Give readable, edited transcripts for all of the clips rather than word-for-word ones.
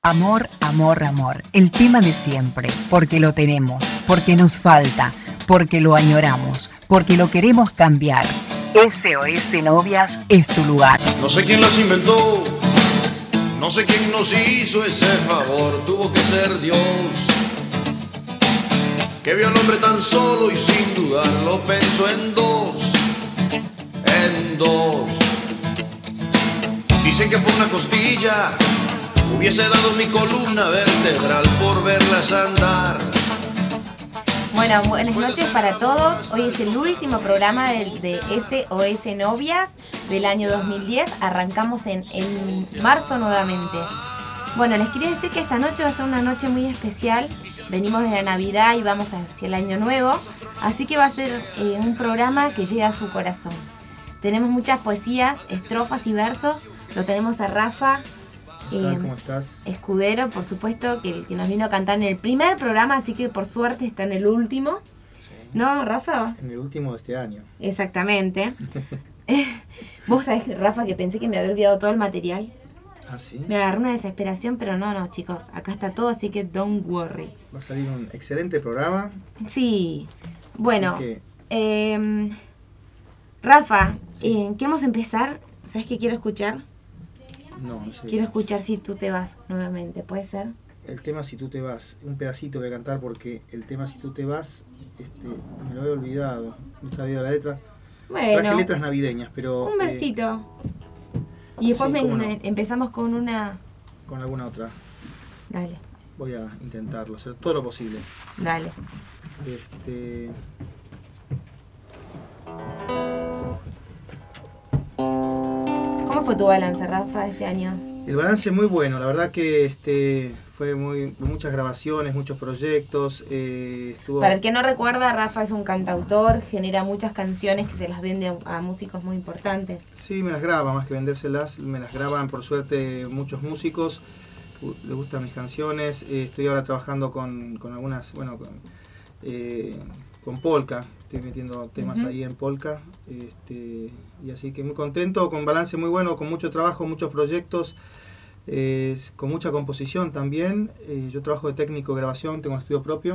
Amor, amor, amor. El tema de siempre. Porque lo tenemos, porque nos falta, porque lo añoramos, porque lo queremos cambiar. SOS Novias es tu lugar. No sé quién las inventó, no sé quién nos hizo ese favor. Tuvo que ser Dios, que vio al hombre tan solo y sin dudarlo pensó en dos. Dicen que por una costilla hubiese dado mi columna vertebral por verlas andar. Bueno, buenas noches para todos. Hoy es el último programa de SOS Novias del año 2010. Arrancamos en marzo nuevamente. Bueno, les quería decir que esta noche va a ser una noche muy especial. Venimos de la Navidad y vamos hacia el Año Nuevo. Así que va a ser un programa que llega a su corazón. Tenemos muchas poesías, estrofas y versos. Lo tenemos a Rafa. ¿Cómo estás? Escudero, por supuesto, que nos vino a cantar en el primer programa, así que por suerte está en el último. Sí. ¿No, Rafa? En el último de este año. Exactamente. Vos sabés, Rafa, que pensé que me había olvidado todo el material. ¿Ah, sí? Me agarró una desesperación, pero no, chicos, acá está todo, así que don't worry. Va a salir un excelente programa. Sí. Bueno, Rafa, sí. Queremos empezar. ¿Sabes qué quiero escuchar? No sé. Quiero escuchar Si tú te vas nuevamente, ¿puede ser? El tema Si tú te vas, un pedacito voy a cantar porque el tema Si tú te vas, me lo había olvidado, no está bien la letra. Bueno. Traje letras navideñas, pero... Un versito. Y después sí, empezamos con una... Con alguna otra. Dale. Voy a intentarlo, hacer todo lo posible. Dale. ¿Cómo fue tu balance, Rafa, de este año? El balance muy bueno, la verdad que fue muchas grabaciones, muchos proyectos. Para el que no recuerda, Rafa es un cantautor, genera muchas canciones que se las vende a músicos muy importantes. Sí, me las graba, más que vendérselas, me las graban por suerte muchos músicos, les gustan mis canciones. Estoy ahora trabajando con algunas, con polka. Estoy metiendo temas ahí en polka, y así que muy contento, con balance muy bueno, con mucho trabajo, muchos proyectos, con mucha composición también. Yo trabajo de técnico de grabación, tengo un estudio propio,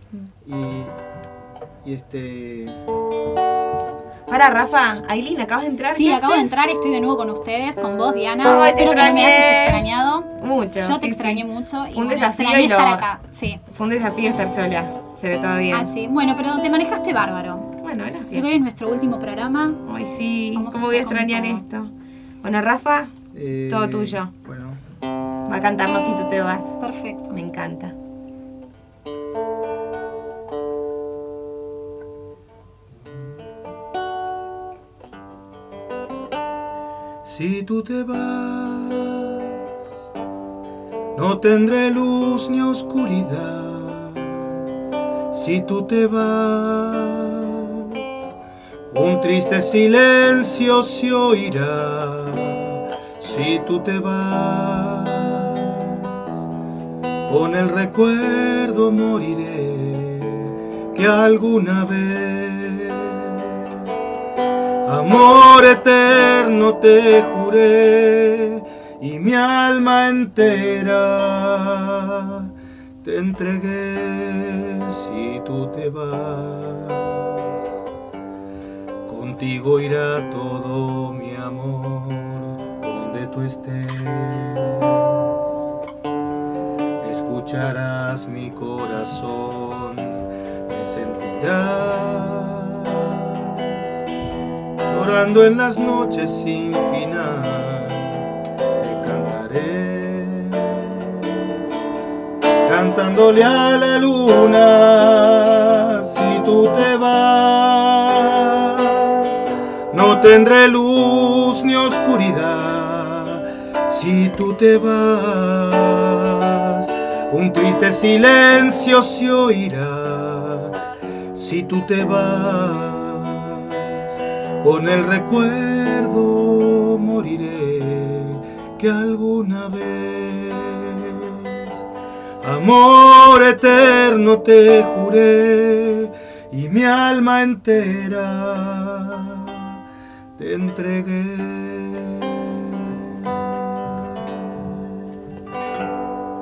Para, Rafa, Ailín, ¿acabas de entrar? Sí, acabo de entrar, estoy de nuevo con ustedes, con vos, Diana. Espero que no me hayas extrañado. Mucho. Yo te extrañé mucho. Fue un desafío estar acá. Sí. Fue un desafío estar sola, pero todo bien. Ah, sí. Bueno, pero te manejaste bárbaro. Bueno, gracias. Así que hoy es nuestro último programa. Ay, sí. ¿Cómo voy a extrañar esto? Bueno, Rafa, todo tuyo. Bueno. Va a cantarnos Si tú te vas. Perfecto. Me encanta. Si tú te vas, no tendré luz ni oscuridad. Si tú te vas, un triste silencio se oirá. Si tú te vas, con el recuerdo moriré que alguna vez amor eterno te juré y mi alma entera te entregué. Si tú te vas, contigo irá todo mi amor donde tú estés. Escucharás mi corazón, me sentirás llorando en las noches sin final. Te cantaré, cantándole a la luna. Si tú te vas, no tendré luz ni oscuridad. Si tú te vas, un triste silencio se oirá. Si tú te vas, con el recuerdo moriré que alguna vez amor eterno te juré y mi alma entera te entregué.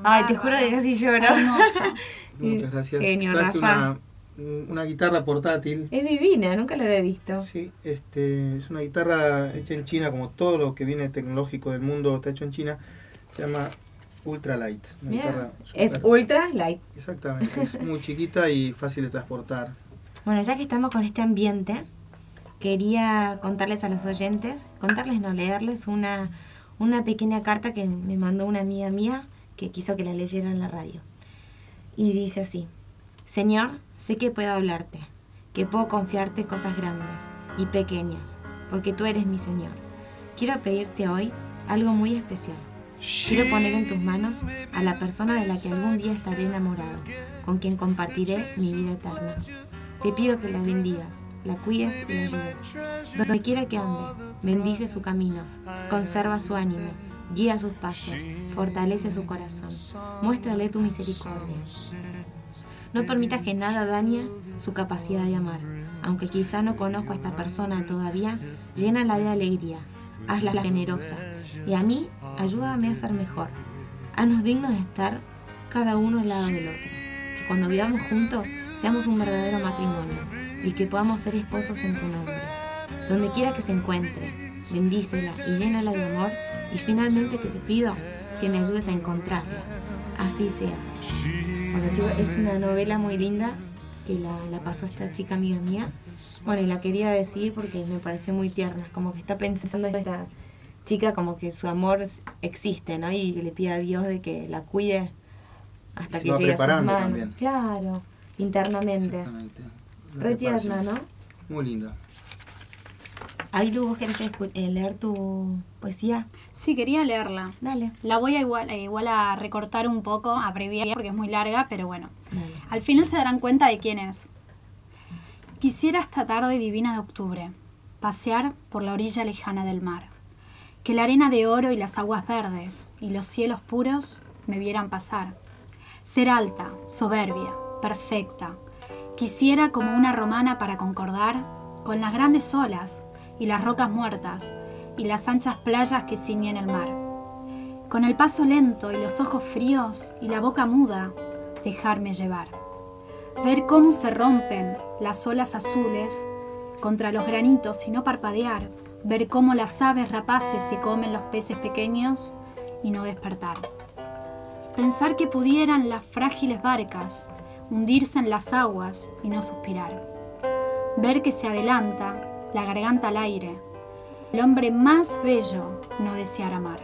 Ay, te juro que casi lloro. Hermosa. Muchas gracias. Genio, Traje Rafa. una guitarra portátil. Es divina, nunca la había visto. Sí, es una guitarra hecha en China, como todo lo que viene tecnológico del mundo está hecho en China. Se llama Ultralight. Es ultra light. Exactamente, es muy chiquita y fácil de transportar. Bueno, ya que estamos con este ambiente, quería contarles a los oyentes, leerles una pequeña carta que me mandó una amiga mía que quiso que la leyera en la radio. Y dice así: Señor, sé que puedo hablarte, que puedo confiarte cosas grandes y pequeñas, porque tú eres mi Señor. Quiero pedirte hoy algo muy especial. Quiero poner en tus manos a la persona de la que algún día estaré enamorado, con quien compartiré mi vida eterna. Te pido que la bendigas, la cuides y la ayudes. Donde quiera que ande, bendice su camino, conserva su ánimo, guía sus pasos, fortalece su corazón, muéstrale tu misericordia. No permitas que nada dañe su capacidad de amar. Aunque quizá no conozco a esta persona todavía, llénala de alegría, hazla generosa, y a mí, ayúdame a ser mejor. Haznos dignos de estar cada uno al lado del otro. Que cuando vivamos juntos, seamos un verdadero matrimonio y que podamos ser esposos en tu nombre. Donde quiera que se encuentre, bendícela y llénala de amor, y finalmente que te pido que me ayudes a encontrarla. Así sea. Bueno, chicos, es una novela muy linda que la pasó esta chica amiga mía. Bueno, y la quería decir porque me pareció muy tierna, como que está pensando esta chica como que su amor existe, ¿no? Y le pide a Dios de que la cuide hasta que llegue a sus manos. También. Claro, internamente. Exactamente. Re tierna, ¿no? Muy linda. Ailu, ¿vos querés leer tu poesía? Sí, quería leerla. Dale. La voy a igual a recortar un poco, a abreviar porque es muy larga, pero bueno. Dale. Al final se darán cuenta de quién es. Quisiera esta tarde divina de octubre pasear por la orilla lejana del mar. Que la arena de oro y las aguas verdes y los cielos puros me vieran pasar. Ser alta, soberbia, perfecta. Quisiera como una romana para concordar con las grandes olas y las rocas muertas y las anchas playas que ciñen el mar. Con el paso lento y los ojos fríos y la boca muda, dejarme llevar. Ver cómo se rompen las olas azules contra los granitos y no parpadear. Ver cómo las aves rapaces se comen los peces pequeños y no despertar. Pensar que pudieran las frágiles barcas hundirse en las aguas y no suspirar. Ver que se adelanta la garganta al aire. El hombre más bello no desear amar.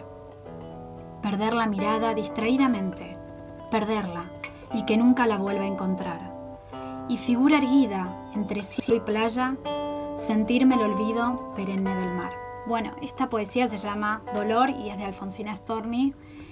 Perder la mirada distraídamente, perderla y que nunca la vuelva a encontrar. Y figura erguida entre cielo y playa, sentirme el olvido perenne del mar. Bueno, esta poesía se llama Dolor y es de Alfonsina Storni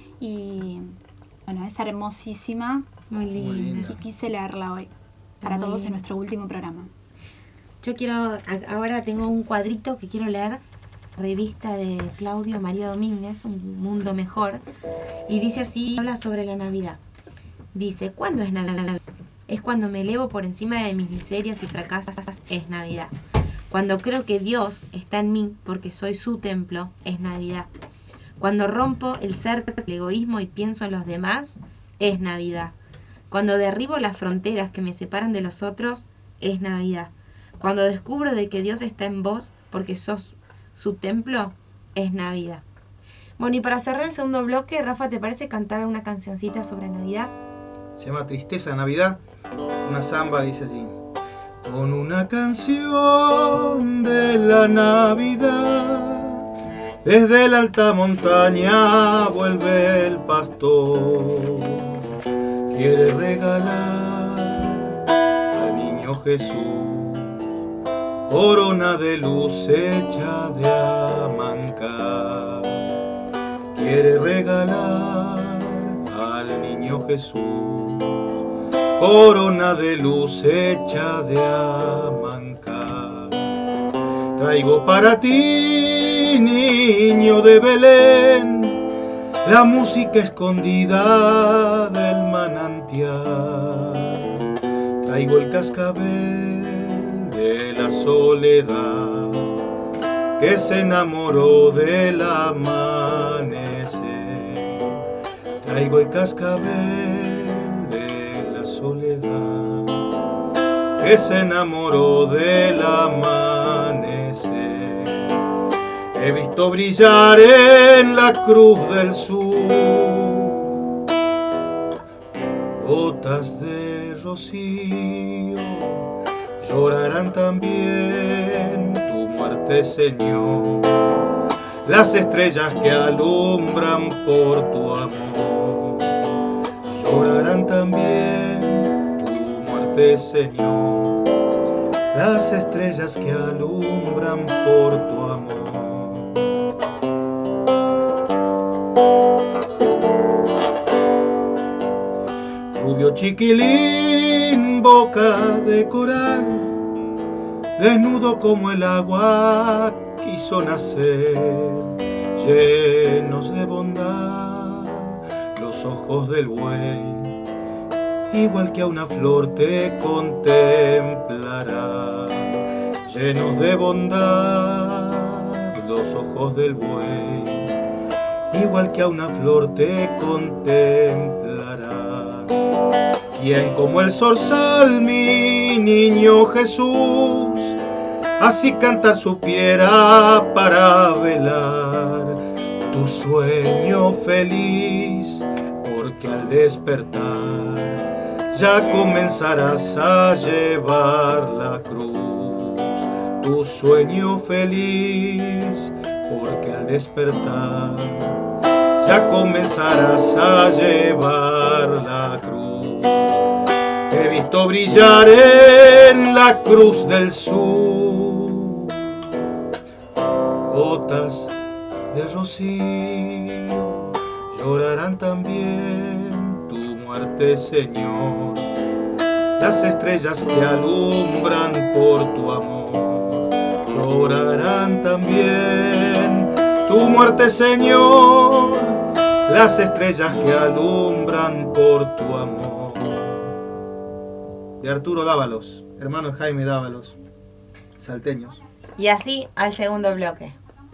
y bueno, es hermosísima. Muy linda. Y quise leerla hoy para todos en nuestro último programa. Yo ahora tengo un cuadrito que quiero leer, revista de Claudio María Domínguez, Un Mundo Mejor, y dice así, habla sobre la Navidad. Dice, ¿cuándo es Navidad? Es cuando me elevo por encima de mis miserias y fracasos, es Navidad. Cuando creo que Dios está en mí porque soy su templo, es Navidad. Cuando rompo el egoísmo y pienso en los demás, es Navidad. Cuando derribo las fronteras que me separan de los otros, es Navidad. Cuando descubro de que Dios está en vos porque sos su templo, es Navidad. Bueno, y para cerrar el segundo bloque, Rafa, ¿te parece cantar una cancioncita sobre Navidad? Se llama Tristeza de Navidad. Una samba dice así. Con una canción de la Navidad, desde la alta montaña vuelve el pastor. Quiere regalar al niño Jesús corona de luz hecha de Amancar. Quiere regalar al niño Jesús corona de luz hecha de Amancar. Traigo para ti, niño de Belén, la música escondida del manantial. Traigo el cascabel de la soledad que se enamoró del amanecer. traigo el cascabel de la soledad que se enamoró del amanecer. He visto brillar en la cruz del sur gotas de rocío, llorarán también tu muerte, Señor, las estrellas que alumbran por tu amor. Llorarán también tu muerte, Señor, las estrellas que alumbran por tu amor. Rubio chiquilín, boca de coral, desnudo como el agua quiso nacer, llenos de bondad los ojos del buey, igual que a una flor te contemplará. Llenos de bondad los ojos del buey, igual que a una flor te contemplará. Quien como el zorzal, mi niño Jesús, así cantar supiera para velar tu sueño feliz, porque al despertar ya comenzarás a llevar la cruz. Tu sueño feliz, porque al despertar ya comenzarás a llevar la cruz. He visto brillar en la cruz del sur gotas de rocío, llorarán también tu muerte, Señor, las estrellas que alumbran por tu amor. Llorarán también tu muerte, Señor, las estrellas que alumbran por tu amor. De Arturo Dávalos, hermano de Jaime Dávalos, salteños. Y así al segundo bloque.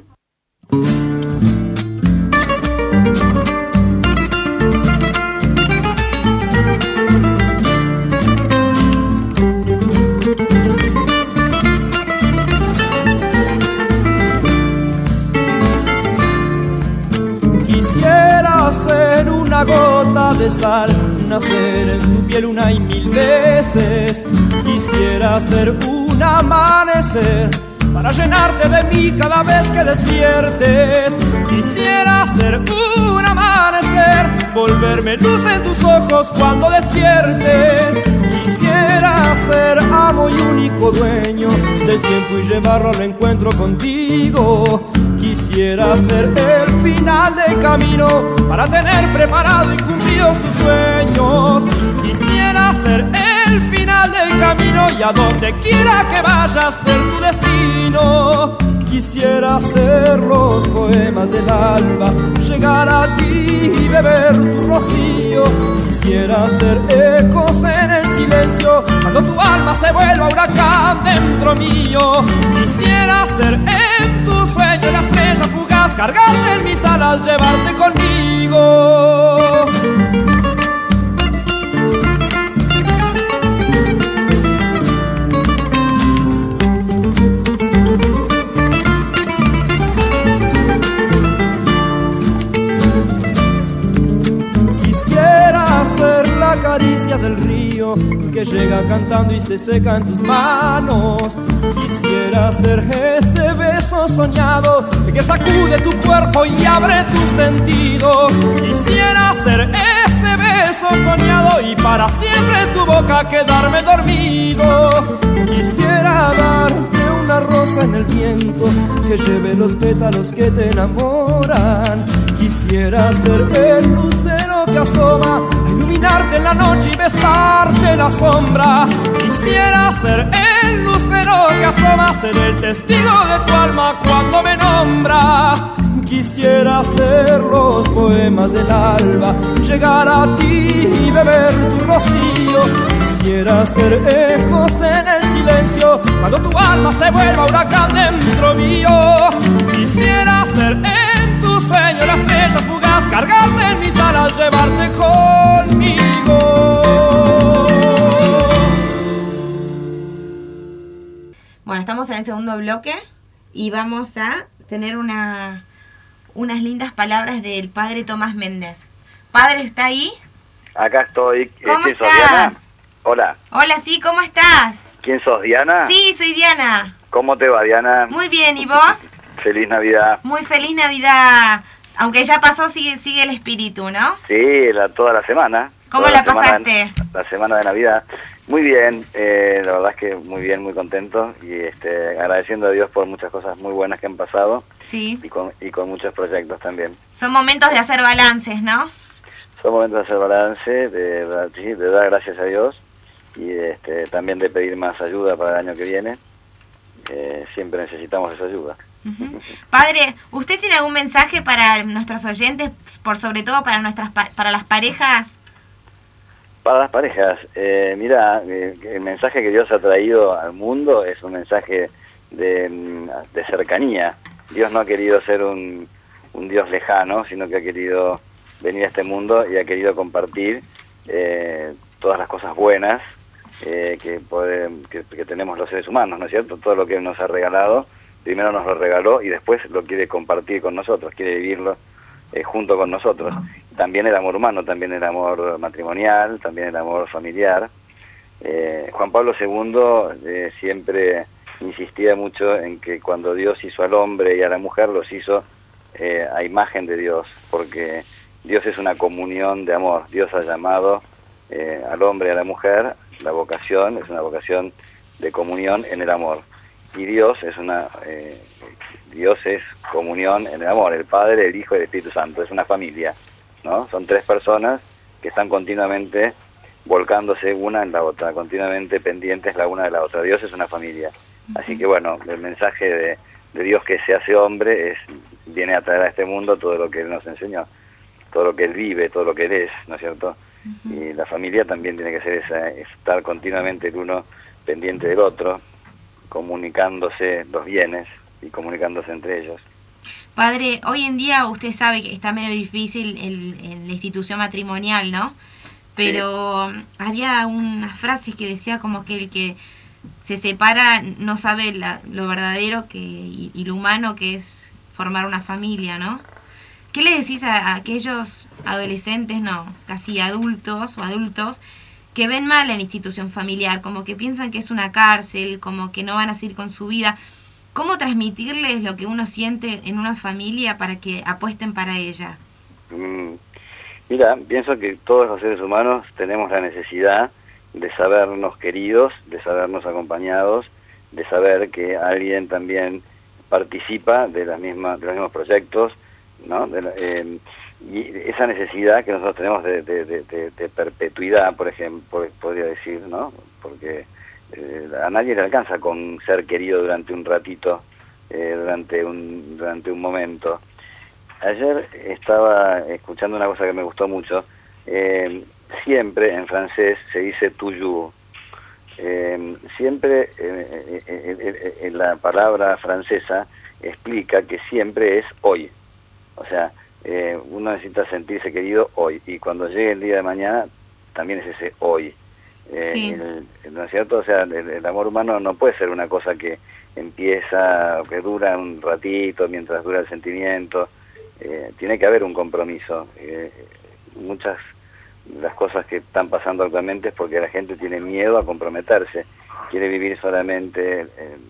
Quisiera ser una gota de sal, nacer en tu piel una y mil veces. Quisiera ser un amanecer para llenarte de mí cada vez que despiertes. Quisiera ser un amanecer, volverme luz en tus ojos cuando despiertes. Quisiera ser amo y único dueño del tiempo y llevarlo al encuentro contigo. Quisiera ser el final del camino para tener preparado y cumplidos tus sueños. Quisiera ser el final del camino y a donde quiera que vayas ser tu destino. Quisiera ser los poemas del alba, llegar a ti y beber tu rocío. Quisiera ser ecos en el silencio cuando tu alma se vuelva huracán dentro mío. Quisiera ser en tu sueño la estrella fugaz, cargarte en mis alas, llevarte conmigo. La caricia del río que llega cantando y se seca en tus manos. Quisiera ser ese beso soñado que sacude tu cuerpo y abre tus sentidos. Quisiera ser ese beso soñado y para siempre en tu boca quedarme dormido. Quisiera darte una rosa en el viento que lleve los pétalos que te enamoran. Quisiera ser el lucero que asoma a iluminarte en la noche y besarte la sombra. Quisiera ser el lucero que asoma, ser el testigo de tu alma cuando me nombra. Quisiera ser los poemas del alba, llegar a ti y beber tu rocío. Quisiera ser ecos en el silencio cuando tu alma se vuelva huracán dentro mío. Quisiera ser en tu sueño la estrella fugaz, cargarte en mis alas, llevarte conmigo. Bueno, estamos en el segundo bloque y vamos a tener unas lindas palabras del padre Tomás Méndez. Padre, ¿está ahí? Acá estoy. ¿Cómo ¿Sos estás? Diana? Hola. Hola, sí, ¿cómo estás? ¿Quién sos, Diana? Sí, soy Diana. ¿Cómo te va, Diana? Muy bien, ¿y vos? Feliz Navidad. Muy feliz Navidad. Aunque ya pasó, sigue el espíritu, ¿no? Sí, toda la semana. ¿Cómo Toda la pasaste? La semana de Navidad. Muy bien, la verdad es que muy bien, muy contento y agradeciendo a Dios por muchas cosas muy buenas que han pasado. Sí. Y con muchos proyectos también. Son momentos de hacer balances, ¿no? Son momentos de hacer balance, de dar gracias a Dios y también de pedir más ayuda para el año que viene. Siempre necesitamos esa ayuda. Uh-huh. Padre, ¿usted tiene algún mensaje para nuestros oyentes, por sobre todo para las parejas? Para las parejas, mira, el mensaje que Dios ha traído al mundo es un mensaje de cercanía. Dios no ha querido ser un Dios lejano, sino que ha querido venir a este mundo y ha querido compartir todas las cosas buenas que tenemos los seres humanos, ¿no es cierto? Todo lo que Él nos ha regalado, primero nos lo regaló y después lo quiere compartir con nosotros, quiere vivirlo junto con nosotros. También el amor humano, también el amor matrimonial, también el amor familiar. Juan Pablo II siempre insistía mucho en que cuando Dios hizo al hombre y a la mujer, los hizo a imagen de Dios, porque Dios es una comunión de amor. Dios ha llamado al hombre y a la mujer, la vocación es una vocación de comunión en el amor. Y Dios es comunión en el amor, el Padre, el Hijo y el Espíritu Santo, es una familia, ¿no? Son tres personas que están continuamente volcándose una en la otra, continuamente pendientes la una de la otra. Dios es una familia. Así que bueno, el mensaje de Dios que se hace hombre viene a traer a este mundo todo lo que Él nos enseñó, todo lo que Él vive, todo lo que Él es, ¿no es cierto? Uh-huh. Y la familia también tiene que ser estar continuamente el uno pendiente del otro, comunicándose los bienes y comunicándose entre ellos. Padre, hoy en día usted sabe que está medio difícil en la institución matrimonial, ¿no? Pero sí. Había unas frases que decía como que el que se separa no sabe lo verdadero y lo humano que es formar una familia, ¿no? ¿Qué le decís a aquellos adolescentes, casi adultos o adultos, que ven mal la institución familiar, como que piensan que es una cárcel, como que no van a seguir con su vida? ¿Cómo transmitirles lo que uno siente en una familia para que apuesten para ella? Mira, pienso que todos los seres humanos tenemos la necesidad de sabernos queridos, de sabernos acompañados, de saber que alguien también participa de los mismos proyectos, ¿no? Y esa necesidad que nosotros tenemos de perpetuidad, por ejemplo, podría decir, ¿no? Porque a nadie le alcanza con ser querido durante un ratito, durante un momento. Ayer estaba escuchando una cosa que me gustó mucho. Siempre en francés se dice toujours. Siempre la palabra francesa explica que siempre es hoy. O sea, uno necesita sentirse querido hoy, y cuando llegue el día de mañana también es ese hoy. Sí. ¿No es cierto? O sea, el amor humano no puede ser una cosa que empieza, que dura un ratito mientras dura el sentimiento. Tiene que haber un compromiso. Muchas de las cosas que están pasando actualmente es porque la gente tiene miedo a comprometerse, quiere vivir solamente,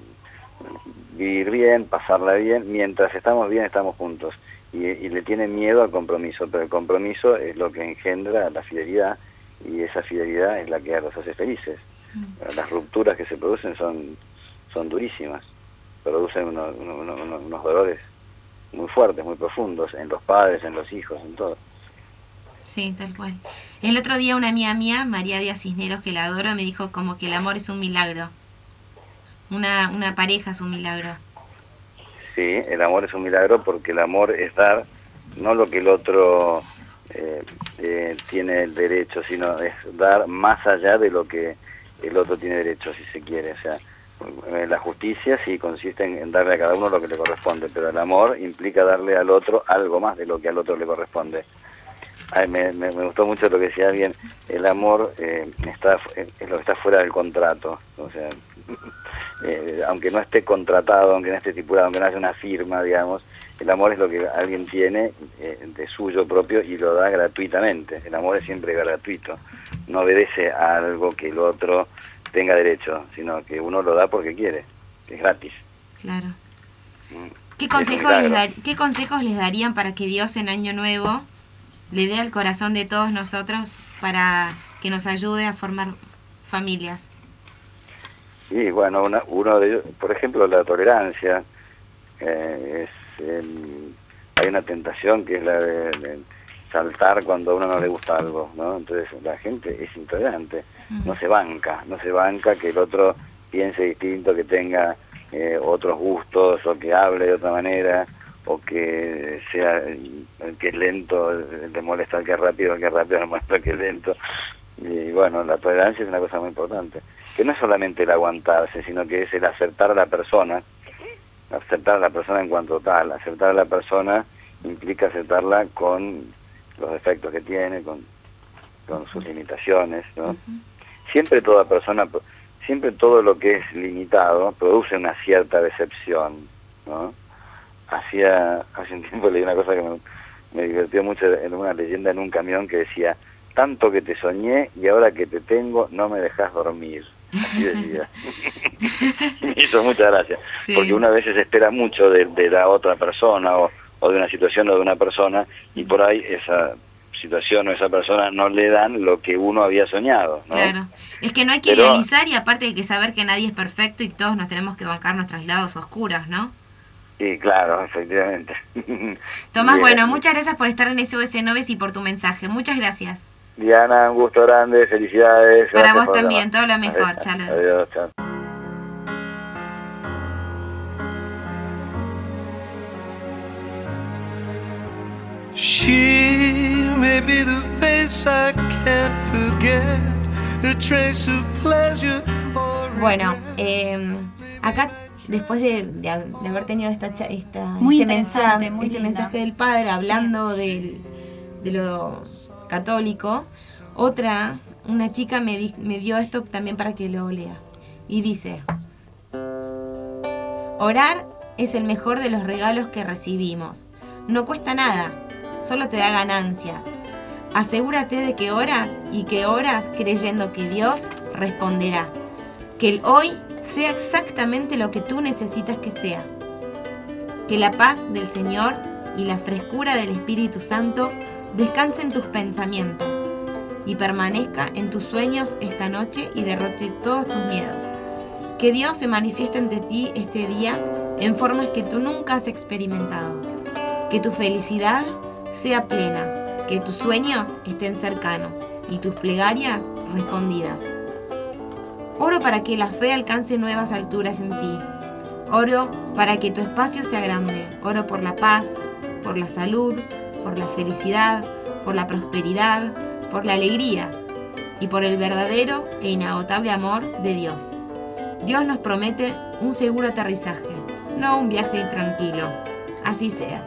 vivir bien, pasarla bien, mientras estamos bien estamos juntos, y le tienen miedo al compromiso, pero el compromiso es lo que engendra la fidelidad, y esa fidelidad es la que los hace felices. Las rupturas que se producen son durísimas, producen unos dolores muy fuertes, muy profundos, en los padres, en los hijos, en todo. Sí, tal cual. El otro día una amiga mía, María Díaz Cisneros, que la adoro, me dijo como que el amor es un milagro. Una pareja es un milagro. Sí, el amor es un milagro porque el amor es dar, no lo que el otro tiene el derecho, sino es dar más allá de lo que el otro tiene derecho, si se quiere. O sea, la justicia sí consiste en darle a cada uno lo que le corresponde, pero el amor implica darle al otro algo más de lo que al otro le corresponde. Me gustó mucho lo que decía alguien, el amor es lo que está fuera del contrato, o sea, aunque no esté contratado, aunque no esté estipulado, aunque no haya una firma, digamos, el amor es lo que alguien tiene de suyo propio y lo da gratuitamente. El amor es siempre gratuito, no obedece a algo que el otro tenga derecho, sino que uno lo da porque quiere, que es gratis. Claro. ¿Qué consejos les darían para que Dios en Año Nuevo le dé al corazón de todos nosotros para que nos ayude a formar familias? Y bueno, uno de ellos, por ejemplo, la tolerancia. Hay una tentación que es la de saltar cuando a uno no le gusta algo, ¿no? Entonces la gente es intolerante, no se banca que el otro piense distinto, que tenga otros gustos, o que hable de otra manera, o que sea el que es lento le molesta al que es rápido, le molesta al que es lento. Y bueno, la tolerancia es una cosa muy importante, que no es solamente el aguantarse, sino que es el aceptar a la persona en cuanto tal. Aceptar a la persona implica aceptarla con los defectos que tiene, con sus limitaciones, ¿no? Siempre todo lo que es limitado produce una cierta decepción, ¿no? Hace un tiempo leí una cosa que me divirtió mucho, en una leyenda en un camión que decía: tanto que te soñé y ahora que te tengo no me dejas dormir. Así decía. Me hizo mucha gracia, sí. Porque una vez se espera mucho de la otra persona o de una situación o de una persona, y por ahí esa situación o esa persona no le dan lo que uno había soñado, ¿no? Claro, es que no hay que idealizar, y aparte hay que saber que nadie es perfecto y todos nos tenemos que bancar nuestros lados oscuros, ¿no? Sí, claro, efectivamente. Tomás, bueno, muchas gracias por estar en SOS Novias y por tu mensaje. Muchas gracias. Diana, un gusto grande, felicidades. Para vos también, todo lo mejor. Chao. Adiós, chao. She may be the face I can't forget, a trace of pleasure or bueno, acá después de haber tenido muy este linda mensaje del padre hablando de lo católico, una chica me dio esto también para que lo lea. Y dice: orar es el mejor de los regalos que recibimos. No cuesta nada, solo te da ganancias. Asegúrate de que oras y que oras creyendo que Dios responderá. Que el hoy sea exactamente lo que tú necesitas que sea. Que la paz del Señor y la frescura del Espíritu Santo descanse en tus pensamientos y permanezca en tus sueños esta noche y derrote todos tus miedos. Que Dios se manifieste ante ti este día en formas que tú nunca has experimentado. Que tu felicidad sea plena, que tus sueños estén cercanos y tus plegarias respondidas. Oro para que la fe alcance nuevas alturas en ti. Oro para que tu espacio sea grande. Oro por la paz, por la salud, por la felicidad, por la prosperidad, por la alegría y por el verdadero e inagotable amor de Dios. Dios nos promete un seguro aterrizaje, no un viaje tranquilo. Así sea.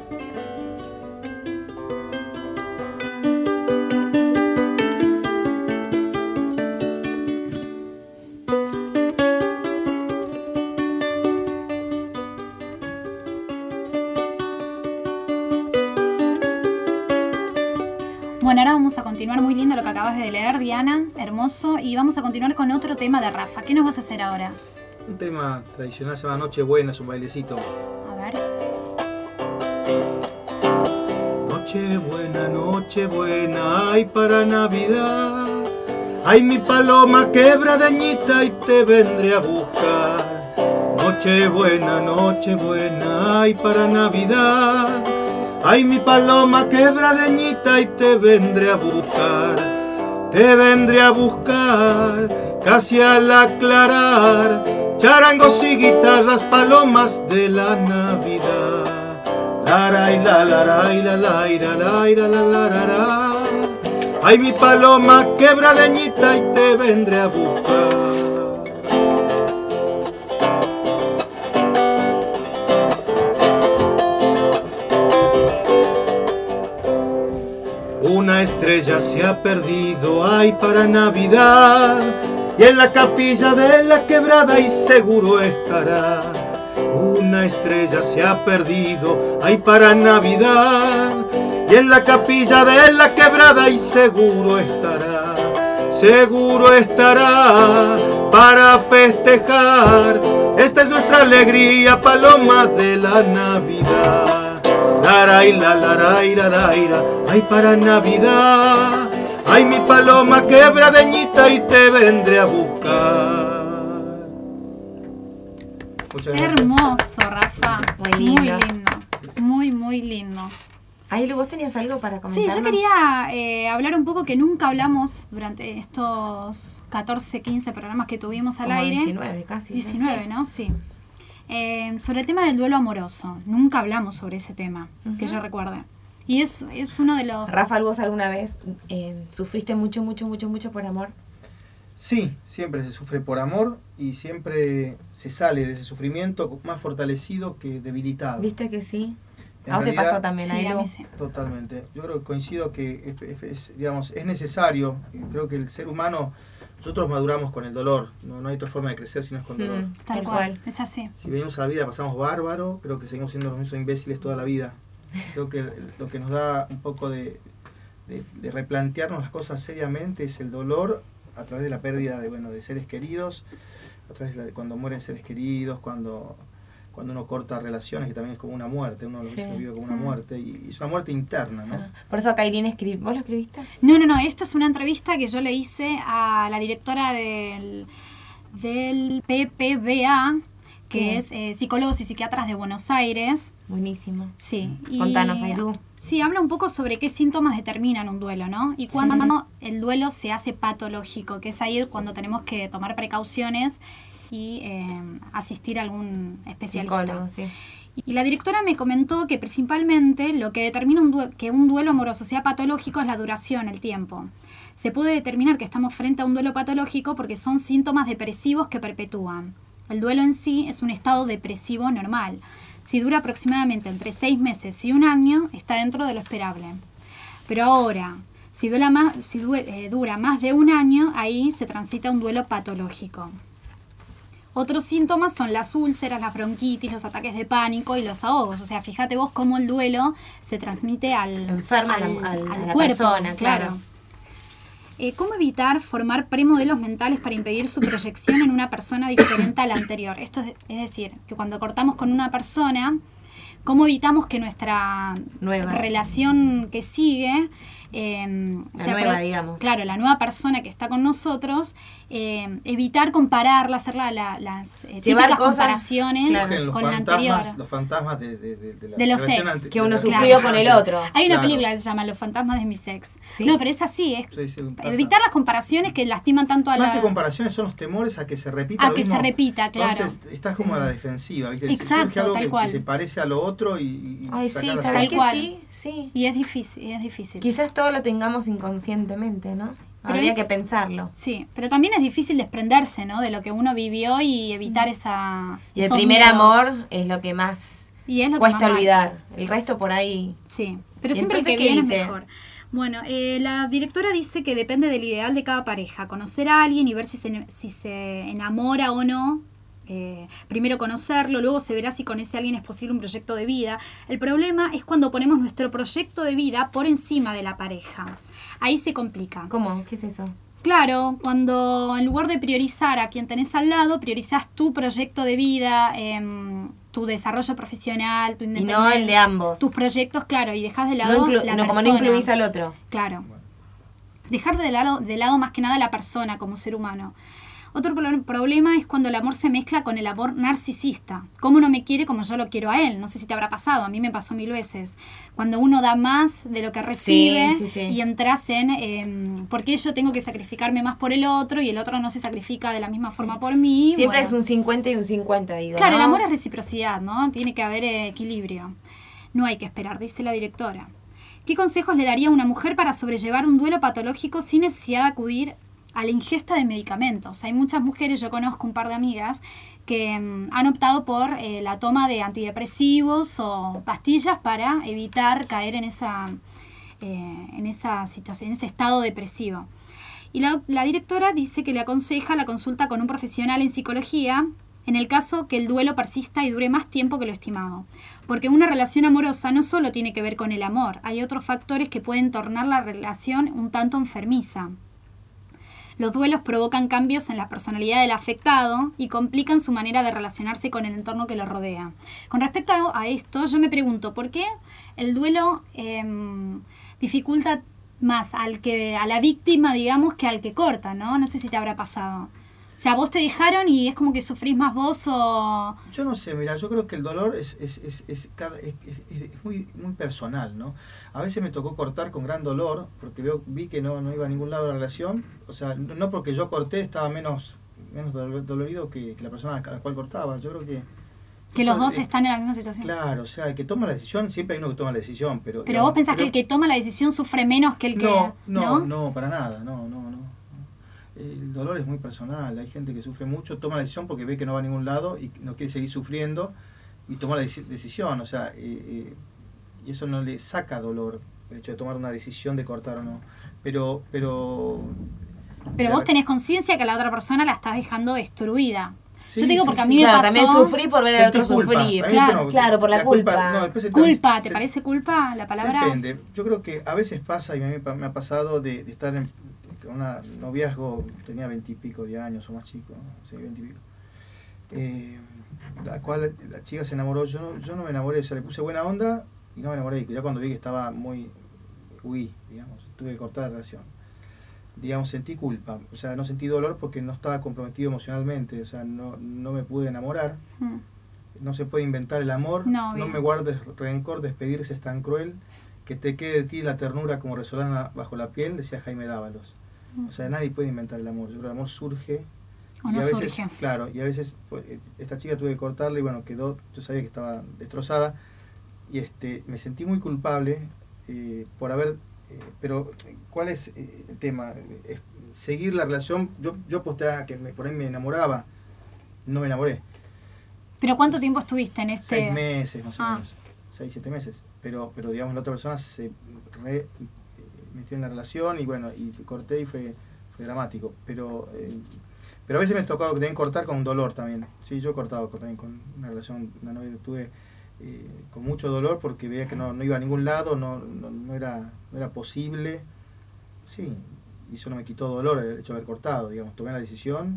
Bueno, ahora vamos a continuar, muy lindo lo que acabas de leer, Diana, hermoso, y vamos a continuar con otro tema de Rafa. ¿Qué nos vas a hacer ahora? Un tema tradicional, se llama Nochebuena, es un bailecito. A ver. Nochebuena, Nochebuena, ay para Navidad. Ay mi paloma quebradeñita y te vendré a buscar. Nochebuena, Nochebuena, ay para Navidad. Ay mi paloma quebradeñita y te vendré a buscar. Te vendré a buscar casi al aclarar. Charangos y guitarras, palomas de la Navidad. Laray, la, laray, la, laira, laira, la, larara. Ay mi paloma quebradeñita y te vendré a buscar. Una estrella se ha perdido, ay, para Navidad, y en la capilla de la quebrada y seguro estará. Una estrella se ha perdido, ay, para Navidad, y en la capilla de la quebrada y seguro estará para festejar. Esta es nuestra alegría, paloma de la Navidad. Laraira, laraira, laraira, ay, para Navidad, ay, mi paloma quebradeñita y te vendré a buscar. Muchas gracias. Hermoso, Rafa. Muy lindo. Muy, muy lindo. Ailu, ¿vos tenías algo para comentarnos? Sí, yo quería hablar un poco que nunca hablamos durante estos 14, 15 programas que tuvimos al Como aire. 19 casi. 19, ¿no? Sí. Sobre el tema del duelo amoroso. Nunca hablamos sobre ese tema, que yo recuerde. Y es uno de los... Rafa, ¿vos alguna vez sufriste mucho por amor? Sí, siempre se sufre por amor y siempre se sale de ese sufrimiento más fortalecido que debilitado. ¿Viste que sí? En ¿A vos te realidad, pasó también, sí, Ailu? a mí sí. Totalmente. Yo creo que coincido que es necesario. Creo que el ser humano, nosotros maduramos con el dolor. No hay otra forma de crecer si no es con dolor. Tal cual, es así. Si venimos a la vida, pasamos bárbaro, creo que seguimos siendo los mismos imbéciles toda la vida. Creo que lo que nos da un poco de replantearnos las cosas seriamente es el dolor a través de la pérdida de seres queridos, a través de cuando mueren seres queridos, cuando uno corta relaciones, que también es como una muerte, uno lo vive como una muerte, y es una muerte interna, ¿no? Por eso Kailin ¿vos lo escribiste? No, esto es una entrevista que yo le hice a la directora del PPBA, que es Psicólogos y Psiquiatras de Buenos Aires. Buenísimo. Sí. Contanos, Ailu. Sí, habla un poco sobre qué síntomas determinan un duelo, ¿no? Y cuando el duelo se hace patológico, que es ahí cuando tenemos que tomar precauciones y asistir a algún especialista. Psicólogo, sí. Y la directora me comentó que principalmente lo que determina que un duelo amoroso sea patológico es la duración, el tiempo. Se puede determinar que estamos frente a un duelo patológico porque son síntomas depresivos que perpetúan. El duelo en sí es un estado depresivo normal. Si dura aproximadamente entre 6 meses y 1 año, está dentro de lo esperable. Pero ahora, si dura más de 1 año, ahí se transita un duelo patológico. Otros síntomas son las úlceras, las bronquitis, los ataques de pánico y los ahogos. O sea, fíjate vos cómo el duelo se transmite al la cuerpo, persona, claro. ¿Cómo evitar formar premodelos mentales para impedir su proyección en una persona diferente a la anterior? Esto es decir, que cuando cortamos con una persona, ¿cómo evitamos que nuestra relación que sigue... digamos. Claro, la nueva persona que está con nosotros, evitar compararla, hacer las típicas comparaciones con la anterior. Los fantasmas de los ex. Que uno sufrió con el otro. Hay una película que se llama Los fantasmas de mis ex. ¿Sí? No, pero es así. Evitar las comparaciones que lastiman tanto a la... Más que comparaciones son los temores a que se repita lo mismo. se repita, claro. Entonces estás como a la defensiva, ¿viste? Exacto, surge algo tal que cual. se parece a lo otro y Ay, sí, sacarlo ¿sabes afuera. que sí? Y es difícil. Quizás todo lo tengamos inconscientemente, ¿no? Pero Habría que pensarlo. Sí, pero también es difícil desprenderse, ¿no? De lo que uno vivió y evitar esa... Y el esos primer miedos. amor es lo que más cuesta más olvidar. El resto por ahí... Sí, pero ¿Y siempre entonces que qué viene es dice? mejor. Bueno, la directora dice que depende del ideal de cada pareja. Conocer a alguien y ver si se enamora o no. Primero conocerlo, luego se verá si con ese alguien es posible un proyecto de vida. El problema es cuando ponemos nuestro proyecto de vida por encima de la pareja. Ahí se complica. ¿Cómo? ¿Qué es eso? Claro, cuando en lugar de priorizar a quien tenés al lado, priorizás tu proyecto de vida, tu desarrollo profesional, tu independencia. Y no el de ambos. Tus proyectos, claro, y dejás de lado la persona. Como no incluís al otro. Claro. Dejar de lado más que nada la persona como ser humano. Otro problema es cuando el amor se mezcla con el amor narcisista. Cómo no me quiere como yo lo quiero a él. No sé si te habrá pasado, a mí me pasó 1000 veces. Cuando uno da más de lo que recibe y entras en ¿por qué yo tengo que sacrificarme más por el otro y el otro no se sacrifica de la misma forma por mí? Siempre es un 50 y un 50, digo. Claro, ¿no? El amor es reciprocidad, ¿no? Tiene que haber equilibrio. No hay que esperar, dice la directora. ¿Qué consejos le daría a una mujer para sobrellevar un duelo patológico sin necesidad de acudir a la ingesta de medicamentos? Hay muchas mujeres, yo conozco un par de amigas que han optado por la toma de antidepresivos o pastillas para evitar caer en esa en esa situación, en ese estado depresivo. Y la directora dice que le aconseja la consulta con un profesional en psicología en el caso que el duelo persista y dure más tiempo que lo estimado. Porque una relación amorosa no solo tiene que ver con el amor, hay otros factores que pueden tornar la relación un tanto enfermiza. Los duelos provocan cambios en la personalidad del afectado y complican su manera de relacionarse con el entorno que lo rodea. Con respecto a esto, yo me pregunto, ¿por qué el duelo dificulta más a la víctima, digamos, que al que corta, ¿no? No sé si te habrá pasado. O sea, vos te dejaron y es como que sufrís más vos o... Yo no sé, mira, yo creo que el dolor es muy, muy personal, ¿no? A veces me tocó cortar con gran dolor, porque vi que no iba a ningún lado la relación. O sea, no porque yo corté estaba menos dolorido que la persona a la cual cortaba. Yo creo que los dos están en la misma situación. Claro, o sea, el que toma la decisión, siempre hay uno que toma la decisión, pero... Pero digamos, vos pensás que el que toma la decisión sufre menos que el que... No, para nada, no. El dolor es muy personal, hay gente que sufre mucho, toma la decisión porque ve que no va a ningún lado y no quiere seguir sufriendo y toma la decisión, o sea, y eso no le saca dolor, el hecho de tomar una decisión de cortar o no, pero vos tenés conciencia que a la otra persona la estás dejando destruida. Sí, yo te digo porque a mí me pasó... También sufrí por ver al otro sufrir. Claro, por la culpa. ¿Culpa? ¿Te parece culpa la palabra? Depende. Yo creo que a veces pasa, y a mí me ha pasado de estar en un noviazgo, tenía 20 y pico de años o más chico, ¿no? Sí, 20 y pico. La cual la chica se enamoró, yo no me enamoré, o sea, le puse buena onda y no me enamoré. Y ya cuando vi que estaba huí, digamos, tuve que cortar la relación. Digamos, sentí culpa, o sea, no sentí dolor porque no estaba comprometido emocionalmente, o sea, no me pude enamorar. No se puede inventar el amor, no me guardes rencor, despedirse es tan cruel, que te quede de ti la ternura como resolana bajo la piel, decía Jaime Dávalos. O sea, nadie puede inventar el amor, yo creo que el amor surge. O no surge. Claro, y a veces pues, esta chica tuve que cortarla y bueno, quedó, yo sabía que estaba destrozada y me sentí muy culpable por haber... pero, ¿cuál es el tema? Es seguir la relación. Yo posteaba que por ahí me enamoraba, no me enamoré. ¿Pero cuánto tiempo estuviste en 6 meses más o menos, 6, 7 meses. Pero digamos, la otra persona se metió en la relación y bueno, y corté y fue dramático. Pero a veces me ha tocado también cortar con dolor también. Sí, yo he cortado también con una relación, una novia que tuve con mucho dolor porque veía que no iba a ningún lado, no era posible. Sí, y eso no me quitó dolor el hecho de haber cortado, digamos, tomé la decisión.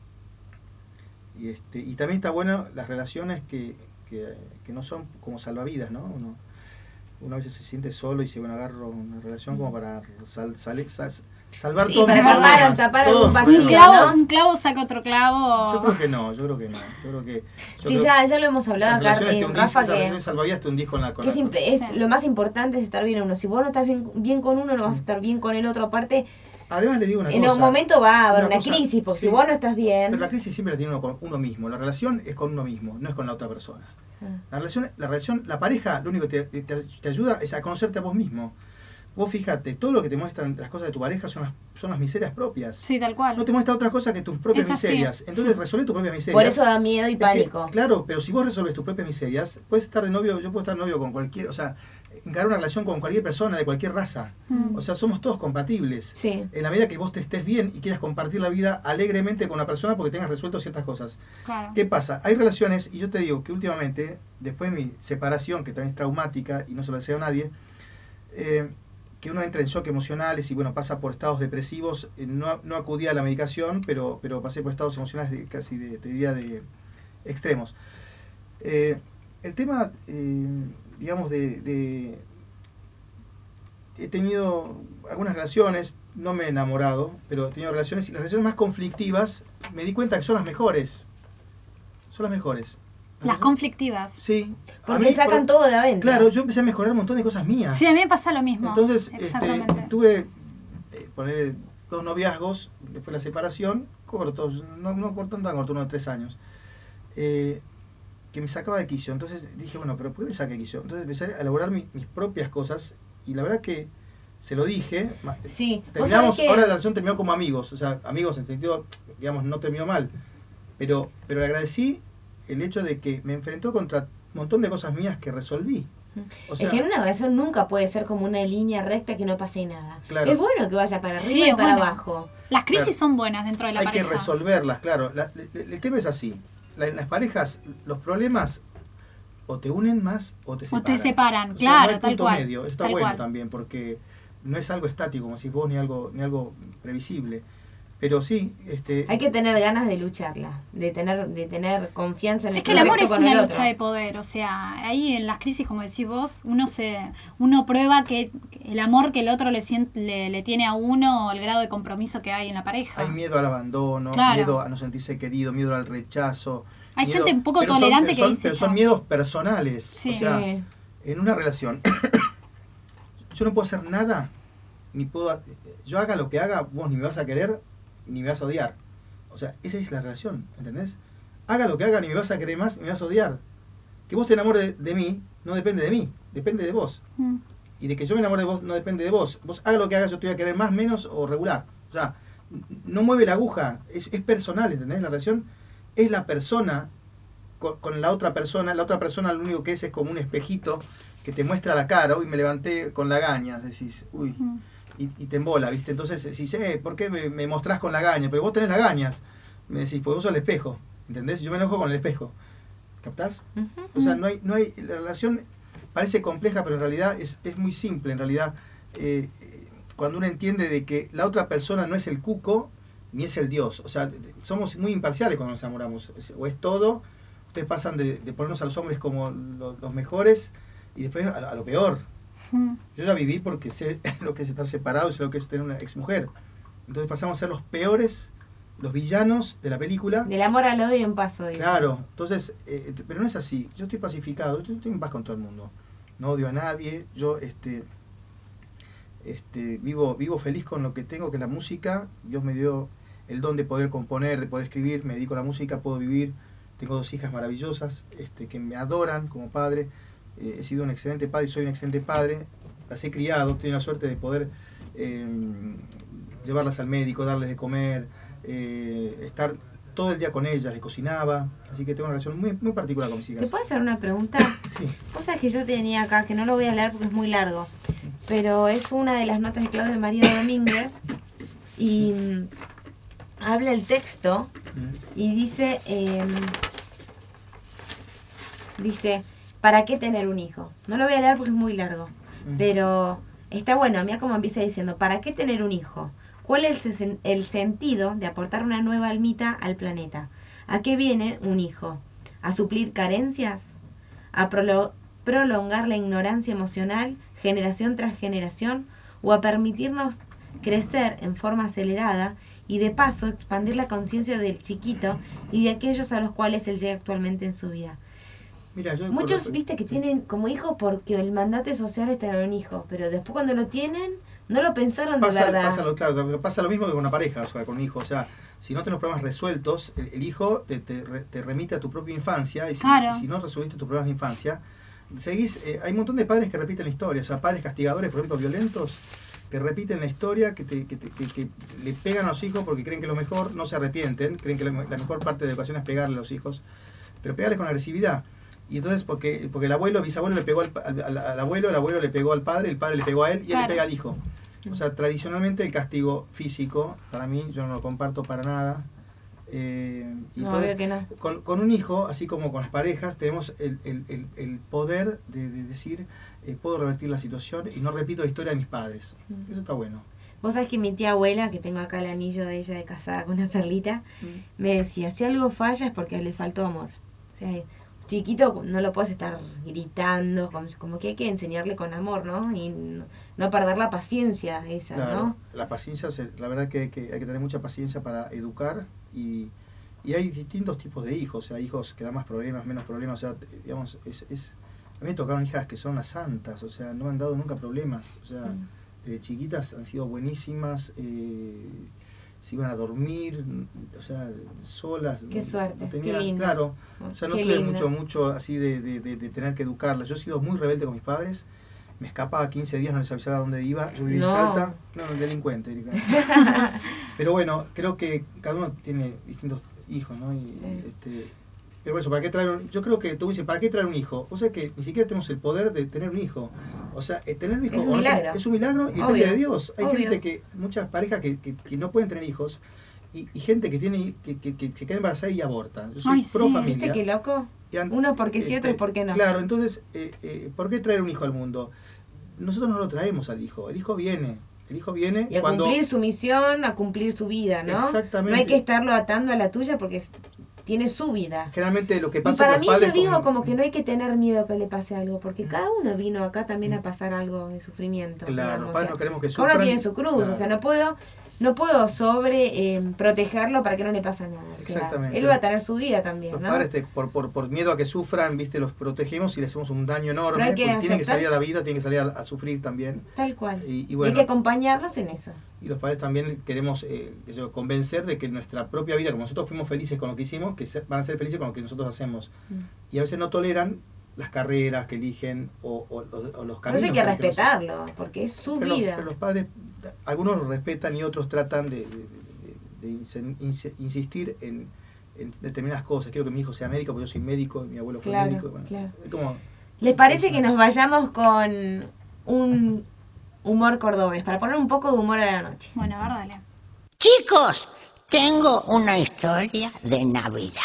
Y también está bueno las relaciones que no son como salvavidas, ¿no? Uno a veces se siente solo y dice, bueno, agarro una relación como para salvar sí, todos para mis problemas, tapar algún vacío, un clavo saca otro clavo. Yo creo que no. Sí, ya lo hemos hablado acá, Rafa, que salvavidas te hundís con la lo más importante es estar bien uno. Si vos no estás bien con uno, no vas a estar bien con el otro. Aparte, además le digo una cosa. En un momento va a haber una crisis, porque si vos no estás bien... Pero la crisis siempre la tiene uno con uno mismo. La relación es con uno mismo, no es con la otra persona. La pareja, lo único que te ayuda es a conocerte a vos mismo. Vos fíjate, todo lo que te muestran las cosas de tu pareja son las miserias propias. Sí, tal cual. No te muestra otra cosa que tus propias miserias. Entonces resolve tus propias miserias. Por eso da miedo y pánico. Claro, pero si vos resolves tus propias miserias, puedes estar de novio, yo puedo estar de novio con cualquier, o sea, encarar una relación con cualquier persona de cualquier raza. O sea, somos todos compatibles. Sí. En la medida que vos te estés bien y quieras compartir la vida alegremente con una persona porque tengas resuelto ciertas cosas. Claro. ¿Qué pasa? Hay relaciones, y yo te digo que últimamente, después de mi separación, que también es traumática y no se lo deseo a nadie, que uno entra en shock emocionales y bueno, pasa por estados depresivos, no acudía a la medicación, pero pasé por estados emocionales casi te diría de extremos. El tema, digamos, he tenido algunas relaciones, no me he enamorado, pero he tenido relaciones, y las relaciones más conflictivas me di cuenta que son las mejores. Son las mejores. Las conflictivas. Sí. Porque sacan todo de adentro. Claro, yo empecé a mejorar un montón de cosas mías. Sí, a mí me pasa lo mismo. Entonces, tuve poner 2 noviazgos, después la separación, cortos, no cortos, tan cortos, unos 3 años, que me sacaba de quicio. Entonces dije, bueno, pero ¿por qué me saqué de quicio? Entonces empecé a elaborar mis propias cosas, y la verdad que se lo dije. Sí. Terminamos, ahora la relación terminó como amigos, o sea, amigos en el sentido, digamos, no terminó mal, pero le agradecí el hecho de que me enfrentó contra un montón de cosas mías que resolví. O sea, es que en una relación nunca puede ser como una línea recta que no pase nada. Claro. Es bueno que vaya para arriba Sí, y para bueno. abajo. Las crisis son buenas dentro de la hay pareja. que resolverlas, claro. El tema es así. En las parejas, los problemas o te unen más o te separan. O sea, claro, no hay tal punto cual. medio. Eso está tal bueno cual. también, porque no es algo estático, como si vos, ni algo previsible. Pero sí, Hay que tener ganas de lucharla, de tener confianza en el Es que el amor es proyecto con el una otro. lucha de poder, o sea, ahí en las crisis, como decís vos, uno prueba que el amor que el otro le tiene a uno, o el grado de compromiso que hay en la pareja. hay miedo al abandono, Claro. miedo a no sentirse querido, miedo al rechazo. Hay miedo- gente un poco pero son- tolerante pero que son, dice, pero son "Chao". miedos personales. Sí. O sea, Sí. en una relación, yo no puedo hacer nada, yo haga lo que haga, vos ni me vas a querer, ni me vas a odiar. O sea, esa es la relación, ¿entendés? Haga lo que haga, ni me vas a querer más, ni me vas a odiar. Que vos te enamores de mí, no depende de mí, depende de vos. Mm. Y de que yo me enamore de vos, no depende de vos. Vos haga lo que hagas, yo te voy a querer más, menos o regular. O sea, no mueve la aguja, es personal, ¿entendés? La relación es la persona con la otra persona lo único que es como un espejito que te muestra la cara. Uy, me levanté con lagañas, decís, uy, y te embola, ¿viste? Entonces decís, ¿por qué me mostrás con lagañas? Pero vos tenés lagañas. Me decís, porque vos sos el espejo, ¿entendés? Yo me enojo con el espejo. ¿Captás? O sea, no hay, la relación parece compleja, pero en realidad es muy simple. En realidad, cuando uno entiende de que la otra persona no es el cuco, ni es el Dios. O sea, somos muy imparciales cuando nos enamoramos. O es todo. Ustedes pasan de ponernos a los hombres como los mejores y después a lo peor. Yo ya viví porque sé lo que es estar separado y sé lo que es tener una exmujer. Entonces pasamos a ser los peores, los villanos de la película. Del amor al odio en paso. Dice. Claro, entonces, pero no es así. Yo estoy pacificado, yo estoy en paz con todo el mundo. No odio a nadie. Yo vivo feliz con lo que tengo, que es la música. Dios me dio el don de poder componer, de poder escribir. Me dedico a la música, puedo vivir. Tengo 2 hijas maravillosas que me adoran como padre. He sido un excelente padre y soy un excelente padre. Las he criado, tengo la suerte de poder llevarlas al médico, darles de comer, estar todo el día con ellas, les cocinaba. Así que tengo una relación muy, muy particular con mis hijas. ¿Te puedo hacer una pregunta? Sí. Vos sabés que yo tenía acá, que no lo voy a leer porque es muy largo, pero es una de las notas de Claudio María Domínguez y habla el texto y dice, ¿para qué tener un hijo? No lo voy a leer porque es muy largo, pero está bueno. Mira cómo empieza diciendo, ¿para qué tener un hijo? ¿Cuál es el sentido de aportar una nueva almita al planeta? ¿A qué viene un hijo? ¿A suplir carencias? ¿A prolongar la ignorancia emocional generación tras generación? ¿O a permitirnos crecer en forma acelerada y de paso expandir la conciencia del chiquito y de aquellos a los cuales él llega actualmente en su vida? Mira, Muchos, viste, que tienen como hijo porque el mandato social es tener un hijo, pero después cuando lo tienen, no lo pensaron de verdad. Pasa lo mismo que con una pareja, o sea, con un hijo. O sea, si no tenés los problemas resueltos, el hijo te remite a tu propia infancia, y si no resolviste tus problemas de infancia, seguís. Hay un montón de padres que repiten la historia, o sea, padres castigadores, por ejemplo, violentos, que repiten la historia, que le pegan a los hijos porque creen que lo mejor, no se arrepienten, creen que la mejor parte de la educación es pegarle a los hijos, pero pegarles con agresividad. Y entonces porque el bisabuelo le pegó al abuelo, el abuelo le pegó al padre, el padre le pegó a él y él le pega al hijo. O sea, tradicionalmente el castigo físico, para mí, yo no lo comparto para nada. Entonces, que no. Con un hijo, así como con las parejas, tenemos el poder de decir, puedo revertir la situación y no repito la historia de mis padres. Eso está bueno. Vos sabés que mi tía abuela, que tengo acá el anillo de ella de casada con una perlita, me decía, si algo falla es porque le faltó amor. O sea, chiquito no lo puedes estar gritando, como que hay que enseñarle con amor, ¿no? Y no perder la paciencia esa, claro, ¿no? La paciencia, la verdad que hay que tener mucha paciencia para educar y hay distintos tipos de hijos, o sea, hijos que dan más problemas, menos problemas, o sea, digamos, a mí me tocaron hijas que son las santas, o sea, no han dado nunca problemas, o sea, desde chiquitas han sido buenísimas, se iban a dormir, o sea, solas. Qué suerte, qué lindo. Claro, o sea, no tuve mucho así de tener que educarlas. Yo he sido muy rebelde con mis padres, me escapaba 15 días, no les avisaba dónde iba, yo vivía en Salta, delincuente, Erika. Pero bueno, creo que cada uno tiene distintos hijos, ¿no? Y Pero eso, ¿para qué traer yo creo que tú dices, ¿para qué traer un hijo? O sea que ni siquiera tenemos el poder de tener un hijo. O sea, tener un hijo es un milagro. Es un milagro y depende de Dios. Hay gente que, muchas parejas que no pueden tener hijos y gente que tiene que se queda embarazada y aborta. Yo soy pro familia. ¿Viste qué loco? Uno porque sí, otro porque no. Claro, entonces, ¿por qué traer un hijo al mundo? Nosotros no lo traemos al hijo. El hijo viene. El hijo viene y a cumplir su misión, a cumplir su vida, ¿no? Exactamente. No hay que estarlo atando a la tuya porque tiene su vida. Generalmente lo que pasa y para mí yo digo como que no hay que tener miedo que le pase algo, porque cada uno vino acá también a pasar algo de sufrimiento. Claro, digamos, los padres no queremos que sufran. Uno tiene su cruz, claro. O sea, no puedo sobre protegerlo para que no le pase nada. O sea, exactamente. Él va a tener su vida también, los ¿no? Padres por miedo a que sufran, viste, los protegemos y le hacemos un daño enorme. Pero hay que tienen que salir a la vida, tienen que salir a sufrir también. Tal cual. Y bueno, hay que acompañarlos en eso. Y los padres también queremos convencer de que nuestra propia vida, como nosotros fuimos felices con lo que hicimos, que van a ser felices con lo que nosotros hacemos. Y a veces no toleran las carreras que eligen o los caminos. Pero eso hay que respetarlo, porque es su vida. Pero los padres, algunos lo respetan y otros tratan de insistir en determinadas cosas. Quiero que mi hijo sea médico, porque yo soy médico, mi abuelo fue médico. Bueno, claro. Es como, ¿les parece que nos vayamos con un humor cordobés, para poner un poco de humor a la noche? Bueno, a ver, dale. Chicos, tengo una historia de Navidad.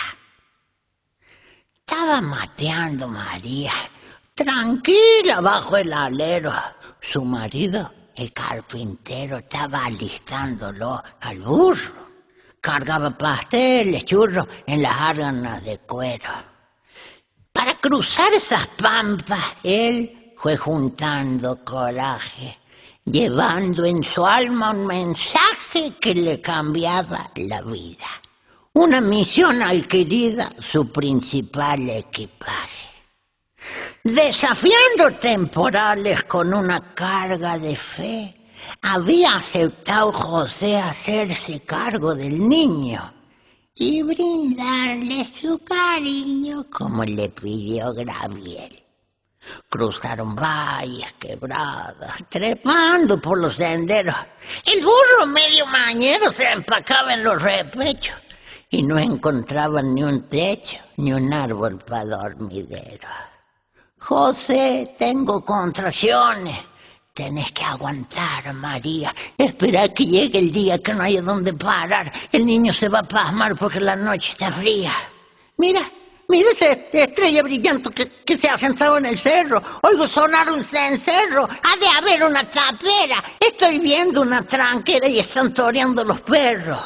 Estaba mateando María, tranquila bajo el alero. Su marido, el carpintero, estaba alistándolo al burro. Cargaba pasteles, churros en las árganas de cuero. Para cruzar esas pampas, él fue juntando coraje, llevando en su alma un mensaje que le cambiaba la vida. Una misión adquirida, su principal equipaje. Desafiando temporales con una carga de fe, había aceptado José hacerse cargo del niño y brindarle su cariño como le pidió Graviel. Cruzaron valles, quebradas, trepando por los senderos. El burro medio mañero se empacaba en los repechos y no encontraban ni un techo ni un árbol para dormidero. José, tengo contracciones. Tenés que aguantar, María. Espera que llegue el día que no haya dónde parar. El niño se va a pasmar porque la noche está fría. Mira esa estrella brillante que se ha sentado en el cerro. Oigo sonar un cencerro. Ha de haber una tapera. Estoy viendo una tranquera y están toreando los perros.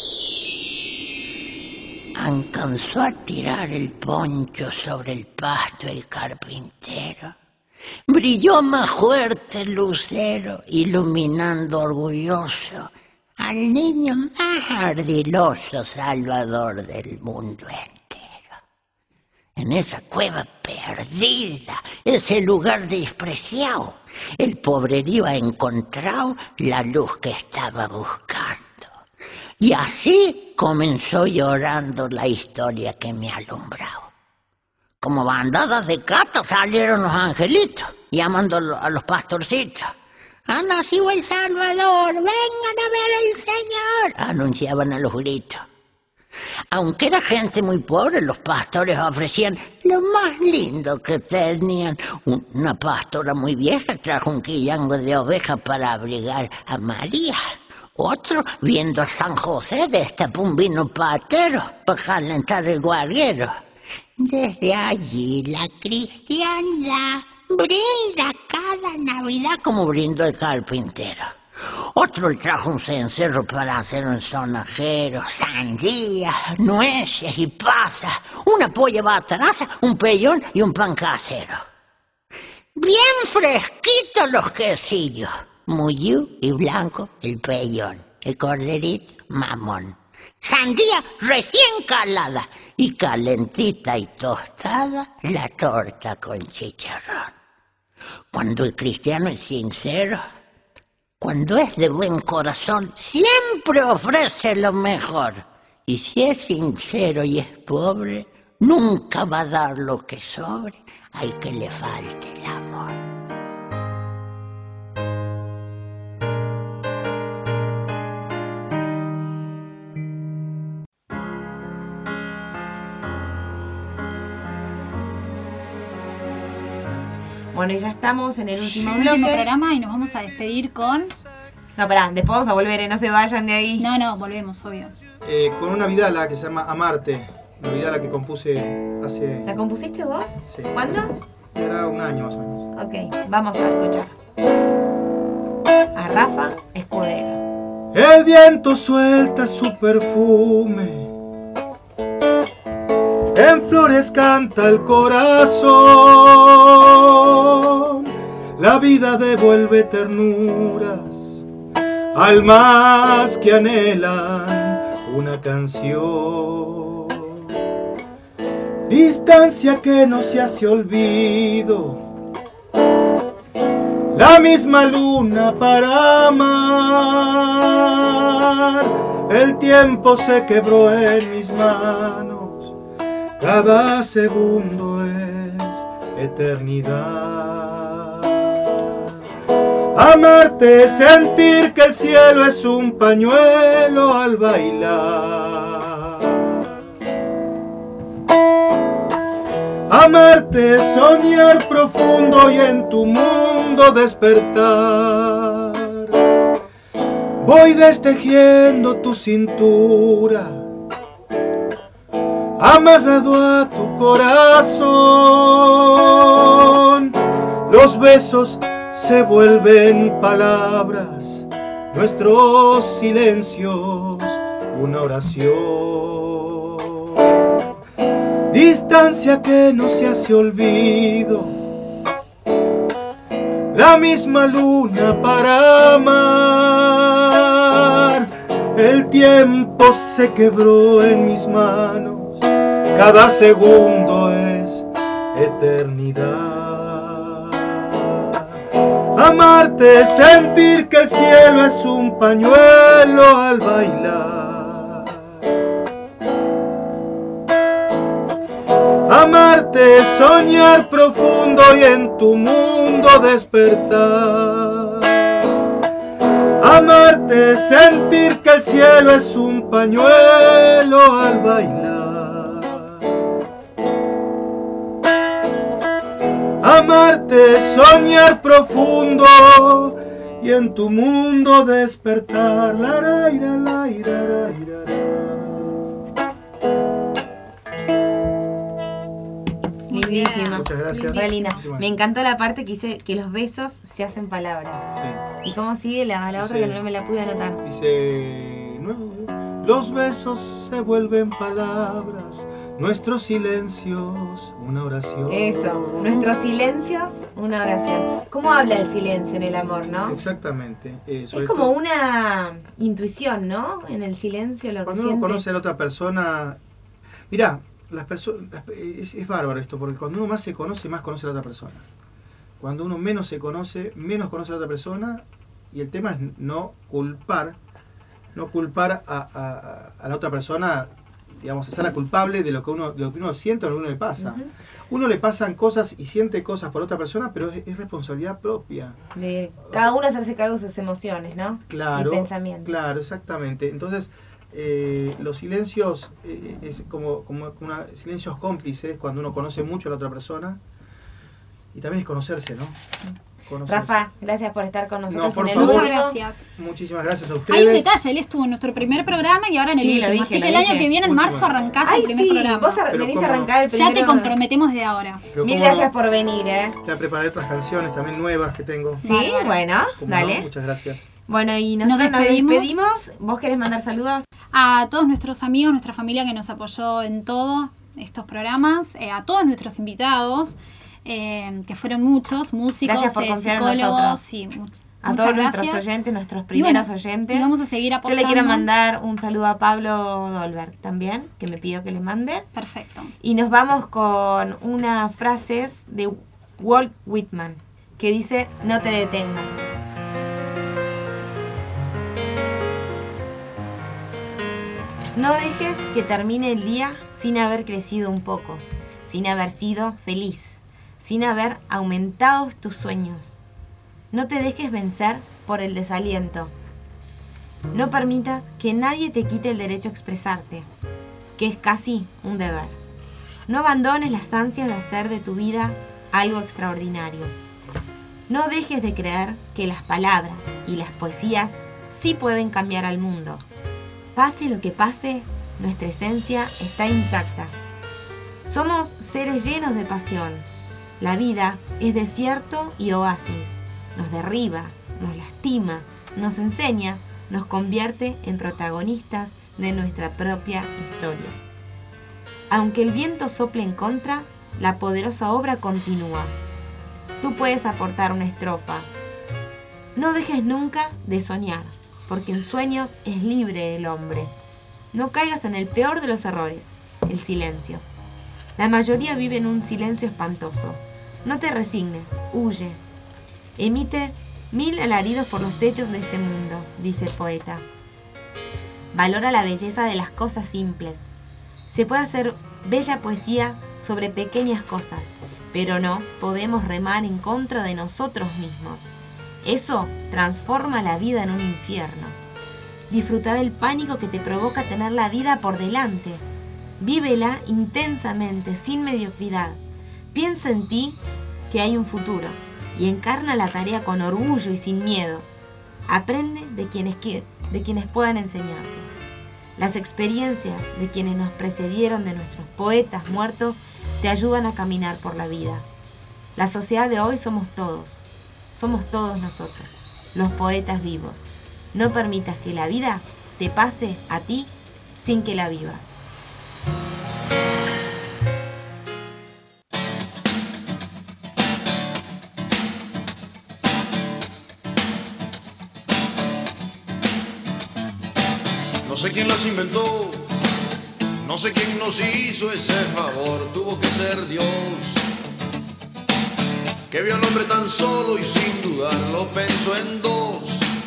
Alcanzó a tirar el poncho sobre el pasto el carpintero. Brilló más fuerte el lucero, iluminando orgulloso al niño más ardiloso, salvador del mundo entero. En esa cueva perdida, ese lugar despreciado, el pobrerío ha encontrado la luz que estaba buscando. Y así comenzó llorando la historia que me ha alumbrado. Como bandadas de gatos salieron los angelitos, llamando a los pastorcitos. ¡Ha nacido el Salvador! ¡Vengan a ver al Señor! Anunciaban a los gritos. Aunque era gente muy pobre, los pastores ofrecían lo más lindo que tenían. Una pastora muy vieja trajo un quillango de ovejas para abrigar a María. Otro, viendo a San José, destapó un vino patero para calentar el guarguero. Desde allí la cristiandad brinda cada Navidad como brindó el carpintero. Otro le trajo un cencerro para hacer un sonajero, sandías, nueces y pasas, una polla bataraza, un pellón y un pan casero. Bien fresquitos los quesillos, muyú y blanco el pellón, el corderito mamón. Sandía recién calada y calentita y tostada la torta con chicharrón. Cuando el cristiano es sincero, cuando es de buen corazón, siempre ofrece lo mejor. Y si es sincero y es pobre, nunca va a dar lo que sobre al que le falte el amor. Bueno, y ya estamos en el último Último bloque. programa y nos vamos a despedir con... No, pará, después vamos a volver, no se vayan de ahí. No, volvemos, obvio. Con una vidala que se llama Amarte. Una vidala que compuse hace... ¿La compusiste vos? Sí. ¿Cuándo? Era un año más o menos. Ok, vamos a escuchar. A Rafa Escudero. El viento suelta su perfume, en flores canta el corazón, la vida devuelve ternuras, almas que anhelan una canción. Distancia que no se hace olvido, la misma luna para amar. El tiempo se quebró en mis manos, cada segundo es eternidad. Amarte es sentir que el cielo es un pañuelo al bailar. Amarte es soñar profundo y en tu mundo despertar. Voy destejiendo tu cintura, amarrado a tu corazón. Los besos se vuelven palabras, nuestros silencios una oración. Distancia que no se hace olvido, la misma luna para amar. El tiempo se quebró en mis manos, cada segundo es eternidad. Amarte es sentir que el cielo es un pañuelo al bailar. Amarte es soñar profundo y en tu mundo despertar. Amarte es sentir que el cielo es un pañuelo al bailar. Amarte es soñar profundo y en tu mundo despertar. La, la, la, la, la, la, la. Lindísima. Muchas gracias. Re linda. Muchísimas. Me encantó la parte que dice que los besos se hacen palabras. Sí. ¿Y cómo sigue la otra Dice- que no me la pude anotar? Dice, los besos se vuelven palabras, nuestros silencios una oración. Eso, nuestros silencios, una oración. ¿Cómo habla el silencio en el amor, no? Exactamente. Es Sobre como todo una intuición, ¿no? En el silencio lo que cuando uno siente. conoce a la otra persona. Mirá, las personas es bárbaro esto, porque cuando uno más se conoce, más conoce a la otra persona. Cuando uno menos se conoce, menos conoce a la otra persona. Y el tema es no culpar a la otra persona, digamos, hacerla culpable de lo que uno siente o lo que uno le pasa. Uno le pasan cosas y siente cosas por otra persona, pero es responsabilidad propia. De cada uno hacerse cargo de sus emociones, ¿no? Claro, Y pensamientos. claro, exactamente. Entonces, los silencios es como silencios cómplices cuando uno conoce mucho a la otra persona. Y también es conocerse, ¿no? Conocerse. Rafa, gracias por estar con nosotros por en el favor. Muchas último. gracias. Muchísimas gracias a Hay un ustedes. detalle, él estuvo en nuestro primer programa y ahora en el Sí, lo último. dije, Así lo que el año dije. que viene, en Último. marzo, arrancás Ay, el primer sí, programa. vos Pero venís ¿cómo a arrancar el Ya primero. te comprometemos de ahora. Pero Mil cómo no, gracias por venir, ¿eh? ya preparé otras canciones también nuevas que tengo. Sí, Bárbaro. bueno, ¿Cómo no? dale. Muchas gracias. Bueno, y nosotros nos despedimos. despedimos. ¿Vos querés mandar saludos? A todos nuestros amigos, nuestra familia que nos apoyó en todos estos programas, a todos nuestros invitados, que fueron muchos, músicos, Gracias por confiar en psicólogos, nosotros. sí, A muchas todos nuestros gracias. oyentes, nuestros Y primeros bueno, oyentes. y vamos a seguir Yo aportando. le quiero mandar un saludo a Pablo Dolberg también, que me pidió que le mande. Perfecto. Y nos vamos con unas frases de Walt Whitman, que dice, no te detengas. No dejes que termine el día sin haber crecido un poco, sin haber sido feliz, sin haber aumentado tus sueños. No te dejes vencer por el desaliento. No permitas que nadie te quite el derecho a expresarte, que es casi un deber. No abandones las ansias de hacer de tu vida algo extraordinario. No dejes de creer que las palabras y las poesías sí pueden cambiar al mundo. Pase lo que pase, nuestra esencia está intacta. Somos seres llenos de pasión. La vida es desierto y oasis. Nos derriba, nos lastima, nos enseña, nos convierte en protagonistas de nuestra propia historia. Aunque el viento sople en contra, la poderosa obra continúa. Tú puedes aportar una estrofa. No dejes nunca de soñar, porque en sueños es libre el hombre. No caigas en el peor de los errores, el silencio. La mayoría vive en un silencio espantoso. No te resignes, huye. Emite 1000 alaridos por los techos de este mundo, dice el poeta. Valora la belleza de las cosas simples. Se puede hacer bella poesía sobre pequeñas cosas, pero no podemos remar en contra de nosotros mismos. Eso transforma la vida en un infierno. Disfruta del pánico que te provoca tener la vida por delante. Vívela intensamente, sin mediocridad. Piensa en ti, que hay un futuro, y encarna la tarea con orgullo y sin miedo. Aprende de quienes puedan enseñarte. Las experiencias de quienes nos precedieron, de nuestros poetas muertos, te ayudan a caminar por la vida. La sociedad de hoy somos todos nosotros, los poetas vivos. No permitas que la vida te pase a ti sin que la vivas. No sé quién las inventó, no sé quién nos hizo ese favor, tuvo que ser Dios, que vio al hombre tan solo y sin dudarlo pensó en dos.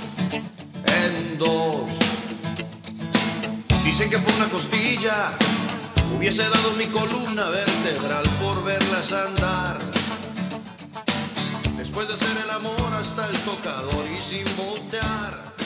Dicen que por una costilla hubiese dado mi columna vertebral por verlas andar. Después de hacer el amor hasta el tocador y sin voltear.